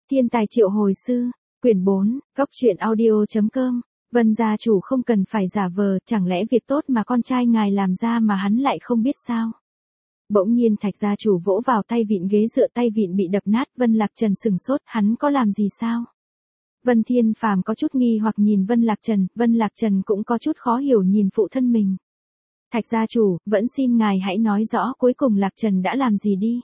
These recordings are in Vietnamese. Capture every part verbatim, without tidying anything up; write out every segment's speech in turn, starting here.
Thiên tài triệu hồi sư, quyển bốn, góc truyện audio.com. Vân gia chủ không cần phải giả vờ, chẳng lẽ việc tốt mà con trai ngài làm ra mà hắn lại không biết sao? Bỗng nhiên Thạch gia chủ vỗ vào tay vịn ghế dựa, tay vịn bị đập nát. Vân Lạc Trần sừng sốt, hắn có làm gì sao? Vân Thiên Phàm có chút nghi hoặc nhìn Vân Lạc Trần, Vân Lạc Trần cũng có chút khó hiểu nhìn phụ thân mình. Thạch gia chủ, vẫn xin ngài hãy nói rõ cuối cùng Lạc Trần đã làm gì đi.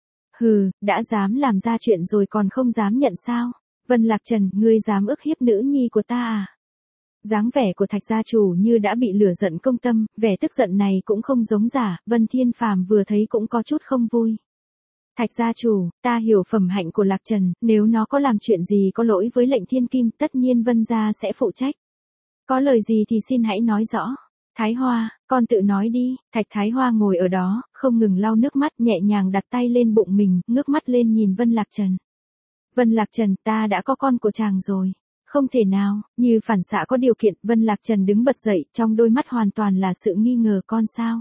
Hừ, đã dám làm ra chuyện rồi còn không dám nhận sao? Vân Lạc Trần, ngươi dám ức hiếp nữ nhi của ta à? Dáng vẻ của Thạch gia chủ như đã bị lửa giận công tâm, vẻ tức giận này cũng không giống giả, Vân Thiên Phàm vừa thấy cũng có chút không vui. Thạch gia chủ, ta hiểu phẩm hạnh của Lạc Trần, nếu nó có làm chuyện gì có lỗi với lệnh thiên kim, tất nhiên Vân gia sẽ phụ trách. Có lời gì thì xin hãy nói rõ. Thái Hoa, con tự nói đi. Thạch Thái Hoa ngồi ở đó, không ngừng lau nước mắt, nhẹ nhàng đặt tay lên bụng mình, ngước mắt lên nhìn Vân Lạc Trần. Vân Lạc Trần, ta đã có con của chàng rồi. Không thể nào, như phản xạ có điều kiện, Vân Lạc Trần đứng bật dậy, trong đôi mắt hoàn toàn là sự nghi ngờ, con sao?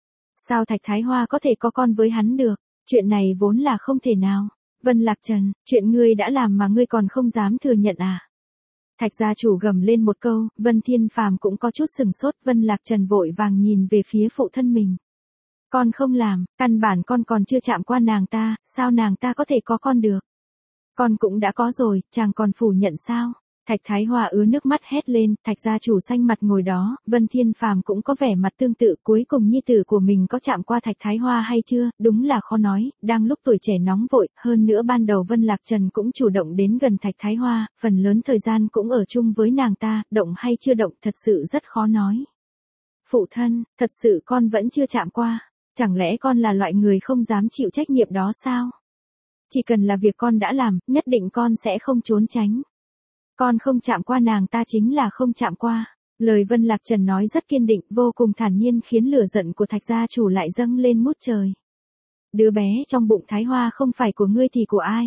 Sao Thạch Thái Hoa có thể có con với hắn được? Chuyện này vốn là không thể nào. Vân Lạc Trần, chuyện ngươi đã làm mà ngươi còn không dám thừa nhận à? Thạch gia chủ gầm lên một câu, Vân Thiên Phàm cũng có chút sừng sốt, Vân Lạc Trần vội vàng nhìn về phía phụ thân mình. Con không làm, căn bản con còn chưa chạm qua nàng ta, sao nàng ta có thể có con được? Con cũng đã có rồi, chàng còn phủ nhận sao? Thạch Thái Hoa ứa nước mắt hét lên, Thạch gia chủ xanh mặt ngồi đó, Vân Thiên Phàm cũng có vẻ mặt tương tự, cuối cùng nhi tử của mình có chạm qua Thạch Thái Hoa hay chưa, đúng là khó nói, đang lúc tuổi trẻ nóng vội, hơn nữa ban đầu Vân Lạc Trần cũng chủ động đến gần Thạch Thái Hoa, phần lớn thời gian cũng ở chung với nàng ta, động hay chưa động thật sự rất khó nói. Phụ thân, thật sự con vẫn chưa chạm qua, chẳng lẽ con là loại người không dám chịu trách nhiệm đó sao? Chỉ cần là việc con đã làm, nhất định con sẽ không trốn tránh. Con không chạm qua nàng ta chính là không chạm qua. Lời Vân Lạc Trần nói rất kiên định, vô cùng thản nhiên khiến lửa giận của Thạch gia chủ lại dâng lên ngút trời. Đứa bé trong bụng Thái Hoa không phải của ngươi thì của ai?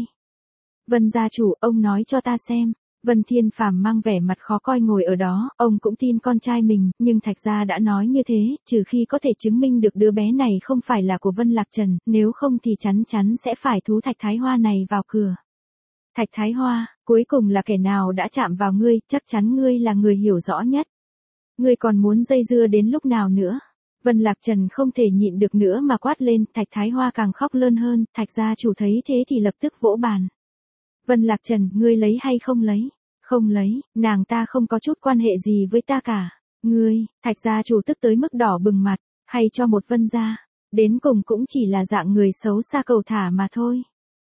Vân gia chủ, ông nói cho ta xem. Vân Thiên Phàm mang vẻ mặt khó coi ngồi ở đó, ông cũng tin con trai mình, nhưng Thạch gia đã nói như thế, trừ khi có thể chứng minh được đứa bé này không phải là của Vân Lạc Trần, nếu không thì chắn chắn sẽ phải thú Thạch Thái Hoa này vào cửa. Thạch Thái Hoa, cuối cùng là kẻ nào đã chạm vào ngươi, chắc chắn ngươi là người hiểu rõ nhất. Ngươi còn muốn dây dưa đến lúc nào nữa? Vân Lạc Trần không thể nhịn được nữa mà quát lên, Thạch Thái Hoa càng khóc lơn hơn, Thạch gia chủ thấy thế thì lập tức vỗ bàn. Vân Lạc Trần, ngươi lấy hay không lấy? Không lấy, nàng ta không có chút quan hệ gì với ta cả. Ngươi, Thạch gia chủ tức tới mức đỏ bừng mặt, hay cho một Vân gia, đến cùng cũng chỉ là dạng người xấu xa cầu thả mà thôi.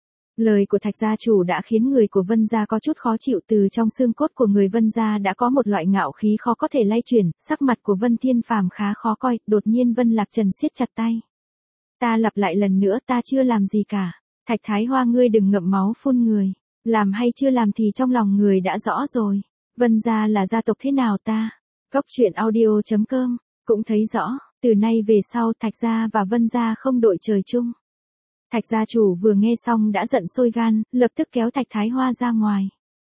Lời của Thạch gia chủ đã khiến người của Vân gia có chút khó chịu, từ trong xương cốt của người Vân gia đã có một loại ngạo khí khó có thể lay chuyển, sắc mặt của Vân Thiên Phàm khá khó coi, đột nhiên Vân Lạc Trần siết chặt tay. Ta lặp lại lần nữa, ta chưa làm gì cả. Thạch Thái Hoa, ngươi đừng ngậm máu phun người. Làm hay chưa làm thì trong lòng người đã rõ rồi. Vân gia là gia tộc thế nào ta? Góc truyện audio.com, cũng thấy rõ, từ nay về sau Thạch gia và Vân gia không đội trời chung. Thạch gia chủ vừa nghe xong đã giận sôi gan, lập tức kéo Thạch Thái Hoa ra ngoài.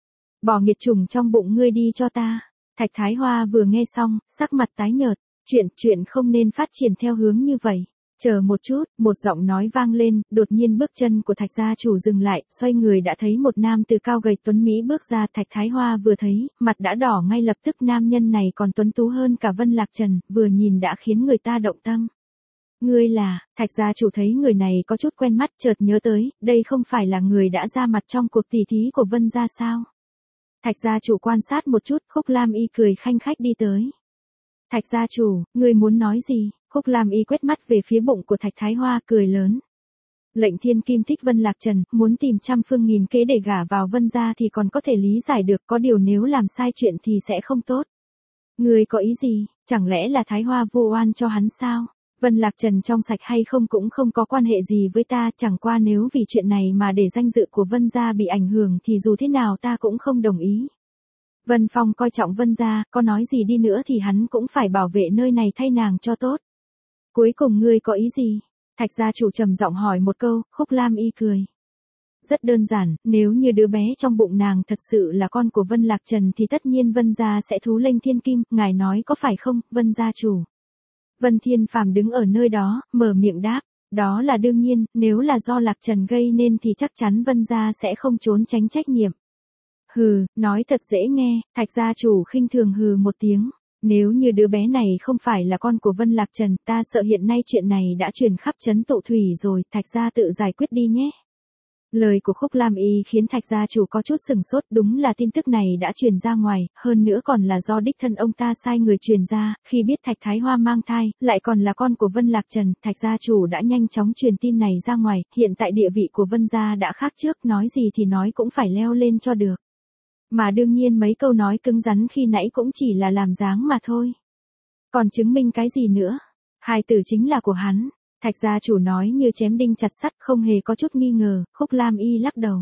Bỏ nghiệt chủng trong bụng ngươi đi cho ta. Thạch Thái Hoa vừa nghe xong, sắc mặt tái nhợt, chuyện, chuyện không nên phát triển theo hướng như vậy. Chờ một chút, một giọng nói vang lên, đột nhiên bước chân của Thạch gia chủ dừng lại, xoay người đã thấy một nam từ cao gầy tuấn mỹ bước ra, Thạch Thái Hoa vừa thấy, mặt đã đỏ ngay lập tức, nam nhân này còn tuấn tú hơn cả Vân Lạc Trần, vừa nhìn đã khiến người ta động tâm. Ngươi là, Thạch gia chủ thấy người này có chút quen mắt, chợt nhớ tới, đây không phải là người đã ra mặt trong cuộc tỉ thí của Vân gia sao? Thạch gia chủ quan sát một chút, Khúc Lam Y cười khanh khách đi tới. Thạch gia chủ, ngươi muốn nói gì? Khúc Lam Y quét mắt về phía bụng của Thạch Thái Hoa, cười lớn. Lệnh thiên kim thích Vân Lạc Trần, muốn tìm trăm phương nghìn kế để gả vào Vân gia thì còn có thể lý giải được, có điều nếu làm sai chuyện thì sẽ không tốt. Ngươi có ý gì, chẳng lẽ là Thái Hoa vu oan cho hắn sao? Vân Lạc Trần trong sạch hay không cũng không có quan hệ gì với ta, chẳng qua nếu vì chuyện này mà để danh dự của Vân gia bị ảnh hưởng thì dù thế nào ta cũng không đồng ý. Vân Phong coi trọng Vân gia, có nói gì đi nữa thì hắn cũng phải bảo vệ nơi này thay nàng cho tốt. Cuối cùng ngươi có ý gì? Thạch gia chủ trầm giọng hỏi một câu, Khúc Lam Y cười. Rất đơn giản, nếu như đứa bé trong bụng nàng thật sự là con của Vân Lạc Trần thì tất nhiên Vân gia sẽ thú lệnh thiên kim, ngài nói có phải không, Vân gia chủ? Vân Thiên Phàm đứng ở nơi đó, mở miệng đáp. Đó là đương nhiên, nếu là do Lạc Trần gây nên thì chắc chắn Vân gia sẽ không trốn tránh trách nhiệm. Hừ, nói thật dễ nghe, Thạch gia chủ khinh thường hừ một tiếng. Nếu như đứa bé này không phải là con của Vân Lạc Trần, ta sợ hiện nay chuyện này đã truyền khắp trấn Tụ Thủy rồi, Thạch gia tự giải quyết đi nhé. Lời của Khúc Lam Y khiến Thạch gia chủ có chút sừng sốt, đúng là tin tức này đã truyền ra ngoài, hơn nữa còn là do đích thân ông ta sai người truyền ra, khi biết Thạch Thái Hoa mang thai, lại còn là con của Vân Lạc Trần, Thạch gia chủ đã nhanh chóng truyền tin này ra ngoài, hiện tại địa vị của Vân gia đã khác trước, nói gì thì nói cũng phải leo lên cho được. Mà đương nhiên mấy câu nói cứng rắn khi nãy cũng chỉ là làm dáng mà thôi. Còn chứng minh cái gì nữa? Hài tử chính là của hắn. Thạch gia chủ nói như chém đinh chặt sắt, không hề có chút nghi ngờ. Khúc Lam Y lắc đầu.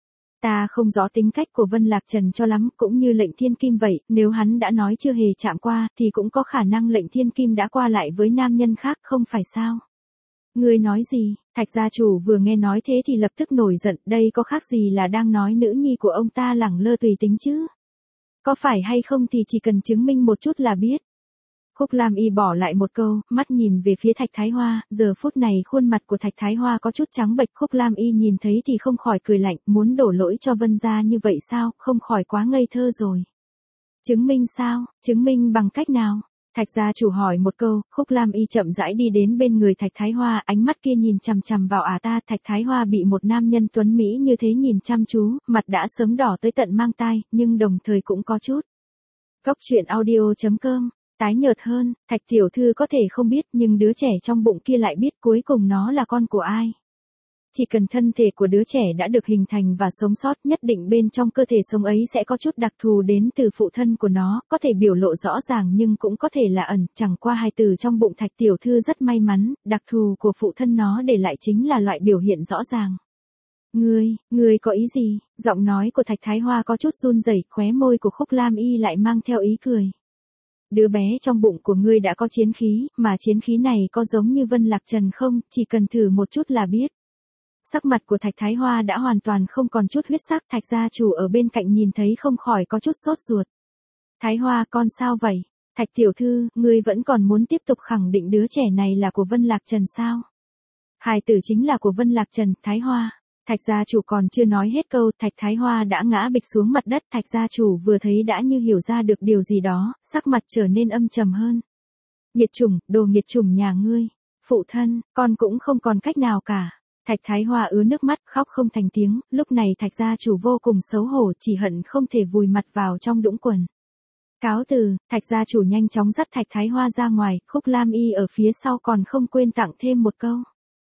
Ta không rõ tính cách của Vân Lạc Trần cho lắm, cũng như lệnh thiên kim vậy, nếu hắn đã nói chưa hề chạm qua, thì cũng có khả năng lệnh thiên kim đã qua lại với nam nhân khác, không phải sao? Ngươi nói gì? Thạch gia chủ vừa nghe nói thế thì lập tức nổi giận, đây có khác gì là đang nói nữ nhi của ông ta lẳng lơ tùy tính chứ? Có phải hay không thì chỉ cần chứng minh một chút là biết. Khúc Lam Y bỏ lại một câu, mắt nhìn về phía Thạch Thái Hoa, giờ phút này khuôn mặt của Thạch Thái Hoa có chút trắng bệch, Khúc Lam Y nhìn thấy thì không khỏi cười lạnh, muốn đổ lỗi cho Vân gia như vậy sao, không khỏi quá ngây thơ rồi. Chứng minh sao, chứng minh bằng cách nào? Thạch gia chủ hỏi một câu, Khúc Lam Y chậm rãi đi đến bên người Thạch Thái Hoa, ánh mắt kia nhìn chằm chằm vào ả ta, Thạch Thái Hoa bị một nam nhân tuấn mỹ như thế nhìn chăm chú, mặt đã sớm đỏ tới tận mang tai, nhưng đồng thời cũng có chút. Cốc truyện audio chấm com, tái nhợt hơn, Thạch tiểu thư có thể không biết, nhưng đứa trẻ trong bụng kia lại biết cuối cùng nó là con của ai. Chỉ cần thân thể của đứa trẻ đã được hình thành và sống sót, nhất định bên trong cơ thể sống ấy sẽ có chút đặc thù đến từ phụ thân của nó, có thể biểu lộ rõ ràng nhưng cũng có thể là ẩn, chẳng qua hài tử trong bụng Thạch tiểu thư rất may mắn, đặc thù của phụ thân nó để lại chính là loại biểu hiện rõ ràng. Ngươi, ngươi có ý gì? Giọng nói của Thạch Thái Hoa có chút run rẩy, khóe môi của Khúc Lam Y lại mang theo ý cười. Đứa bé trong bụng của ngươi đã có chiến khí, mà chiến khí này có giống như Vân Lạc Trần không, chỉ cần thử một chút là biết. Sắc mặt của Thạch Thái Hoa đã hoàn toàn không còn chút huyết sắc, Thạch gia chủ ở bên cạnh nhìn thấy không khỏi có chút sốt ruột. Thái Hoa, con sao vậy? Thạch tiểu thư, ngươi vẫn còn muốn tiếp tục khẳng định đứa trẻ này là của Vân Lạc Trần sao? Hài tử chính là của Vân Lạc Trần, Thái Hoa. Thạch gia chủ còn chưa nói hết câu, Thạch Thái Hoa đã ngã bịch xuống mặt đất, Thạch gia chủ vừa thấy đã như hiểu ra được điều gì đó, sắc mặt trở nên âm trầm hơn. Nghiệt chủng, đồ nghiệt chủng nhà ngươi. Phụ thân, con cũng không còn cách nào cả. Thạch Thái Hoa ứa nước mắt, khóc không thành tiếng, lúc này Thạch gia chủ vô cùng xấu hổ, chỉ hận không thể vùi mặt vào trong đũng quần. Cáo từ, Thạch gia chủ nhanh chóng dắt Thạch Thái Hoa ra ngoài, Khúc Lam Y ở phía sau còn không quên tặng thêm một câu.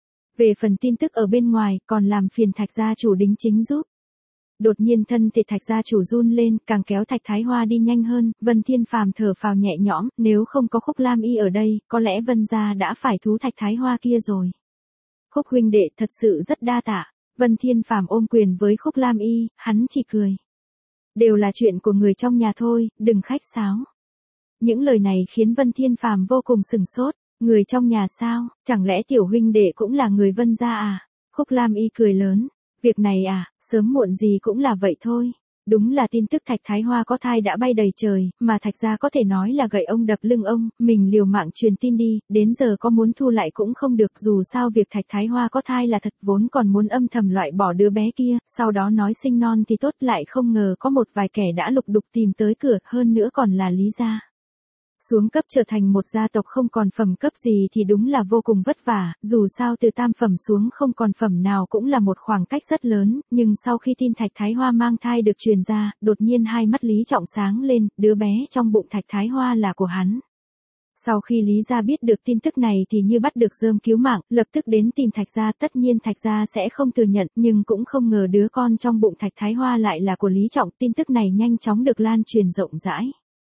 Về phần tin tức ở bên ngoài, còn làm phiền Thạch gia chủ đính chính giúp. Đột nhiên thân thể Thạch gia chủ run lên, càng kéo Thạch Thái Hoa đi nhanh hơn, Vân Thiên Phàm thở phào nhẹ nhõm, nếu không có Khúc Lam Y ở đây, có lẽ Vân gia đã phải thú Thạch Thái Hoa kia rồi. Khúc huynh đệ thật sự rất đa tạ. Vân Thiên Phàm ôm quyền với Khúc Lam Y, hắn chỉ cười. Đều là chuyện của người trong nhà thôi, đừng khách sáo. Những lời này khiến Vân Thiên Phàm vô cùng sừng sốt. Người trong nhà sao, chẳng lẽ tiểu huynh đệ cũng là người Vân gia à? Khúc Lam Y cười lớn. Việc này à, sớm muộn gì cũng là vậy thôi. Đúng là tin tức Thạch Thái Hoa có thai đã bay đầy trời, mà Thạch gia có thể nói là gậy ông đập lưng ông, mình liều mạng truyền tin đi, đến giờ có muốn thu lại cũng không được, dù sao việc Thạch Thái Hoa có thai là thật, vốn còn muốn âm thầm loại bỏ đứa bé kia, sau đó nói sinh non thì tốt, lại không ngờ có một vài kẻ đã lục đục tìm tới cửa, hơn nữa còn là Lý gia. Xuống cấp trở thành một gia tộc không còn phẩm cấp gì thì đúng là vô cùng vất vả, dù sao từ tam phẩm xuống không còn phẩm nào cũng là một khoảng cách rất lớn, nhưng sau khi tin Thạch Thái Hoa mang thai được truyền ra, đột nhiên hai mắt Lý Trọng sáng lên, đứa bé trong bụng Thạch Thái Hoa là của hắn. Sau khi Lý gia biết được tin tức này thì như bắt được rơm cứu mạng, lập tức đến tìm Thạch gia, tất nhiên Thạch gia sẽ không thừa nhận, nhưng cũng không ngờ đứa con trong bụng Thạch Thái Hoa lại là của Lý Trọng, tin tức này nhanh chóng được lan truyền rộng rãi.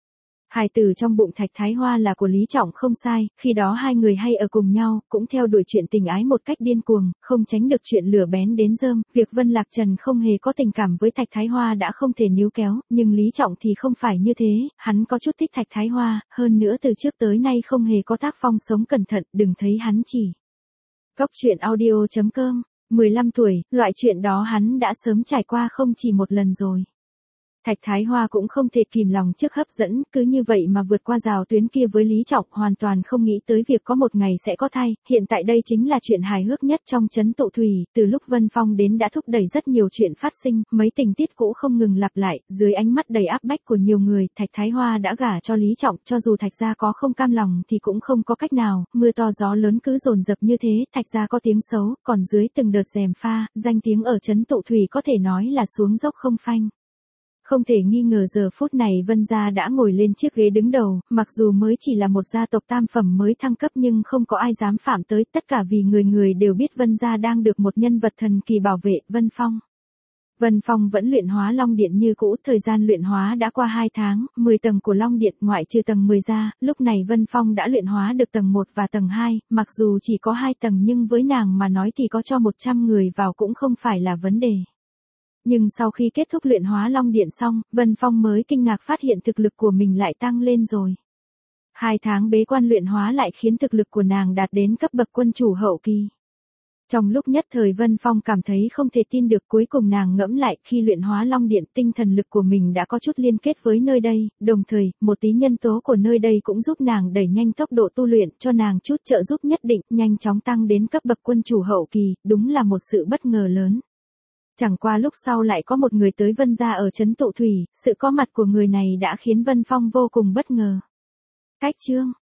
Hài tử trong bụng Thạch Thái Hoa là của Lý Trọng không sai, khi đó hai người hay ở cùng nhau, cũng theo đuổi chuyện tình ái một cách điên cuồng, không tránh được chuyện lửa bén đến rơm, việc Vân Lạc Trần không hề có tình cảm với Thạch Thái Hoa đã không thể níu kéo, nhưng Lý Trọng thì không phải như thế, hắn có chút thích Thạch Thái Hoa, hơn nữa từ trước tới nay không hề có tác phong sống cẩn thận, đừng thấy hắn chỉ. Cốc truyện audio chấm com, mười lăm tuổi, loại chuyện đó hắn đã sớm trải qua không chỉ một lần rồi. Thạch Thái Hoa cũng không thể kìm lòng trước hấp dẫn, cứ như vậy mà vượt qua rào tuyến kia với Lý Trọng, hoàn toàn không nghĩ tới việc có một ngày sẽ có thai, hiện tại đây chính là chuyện hài hước nhất trong trấn Tụ Thủy, từ lúc Vân Phong đến đã thúc đẩy rất nhiều chuyện phát sinh, mấy tình tiết cũ không ngừng lặp lại, dưới ánh mắt đầy áp bách của nhiều người, Thạch Thái Hoa đã gả cho Lý Trọng, cho dù Thạch gia có không cam lòng thì cũng không có cách nào, mưa to gió lớn cứ dồn dập như thế, Thạch gia có tiếng xấu, còn dưới từng đợt gièm pha, danh tiếng ở trấn Tụ Thủy có thể nói là xuống dốc không phanh. Không thể nghi ngờ giờ phút này Vân gia đã ngồi lên chiếc ghế đứng đầu, mặc dù mới chỉ là một gia tộc tam phẩm mới thăng cấp nhưng không có ai dám phạm tới, tất cả vì người người đều biết Vân gia đang được một nhân vật thần kỳ bảo vệ, Vân Phong. Vân Phong vẫn luyện hóa Long Điện như cũ, thời gian luyện hóa đã qua hai tháng, mười tầng của Long Điện ngoại trừ tầng mười ra, lúc này Vân Phong đã luyện hóa được tầng một và tầng hai, mặc dù chỉ có hai tầng nhưng với nàng mà nói thì có cho một trăm người vào cũng không phải là vấn đề. Nhưng sau khi kết thúc luyện hóa Long Điện xong, Vân Phong mới kinh ngạc phát hiện thực lực của mình lại tăng lên rồi. Hai tháng bế quan luyện hóa lại khiến thực lực của nàng đạt đến cấp bậc quân chủ hậu kỳ. Trong lúc nhất thời Vân Phong cảm thấy không thể tin được, cuối cùng nàng ngẫm lại, khi luyện hóa Long Điện tinh thần lực của mình đã có chút liên kết với nơi đây, đồng thời, một tí nhân tố của nơi đây cũng giúp nàng đẩy nhanh tốc độ tu luyện, cho nàng chút trợ giúp nhất định, nhanh chóng tăng đến cấp bậc quân chủ hậu kỳ, đúng là một sự bất ngờ lớn. Chẳng qua lúc sau lại có một người tới Vân gia ở trấn Tụ Thủy, sự có mặt của người này đã khiến Vân Phong vô cùng bất ngờ. Cách chương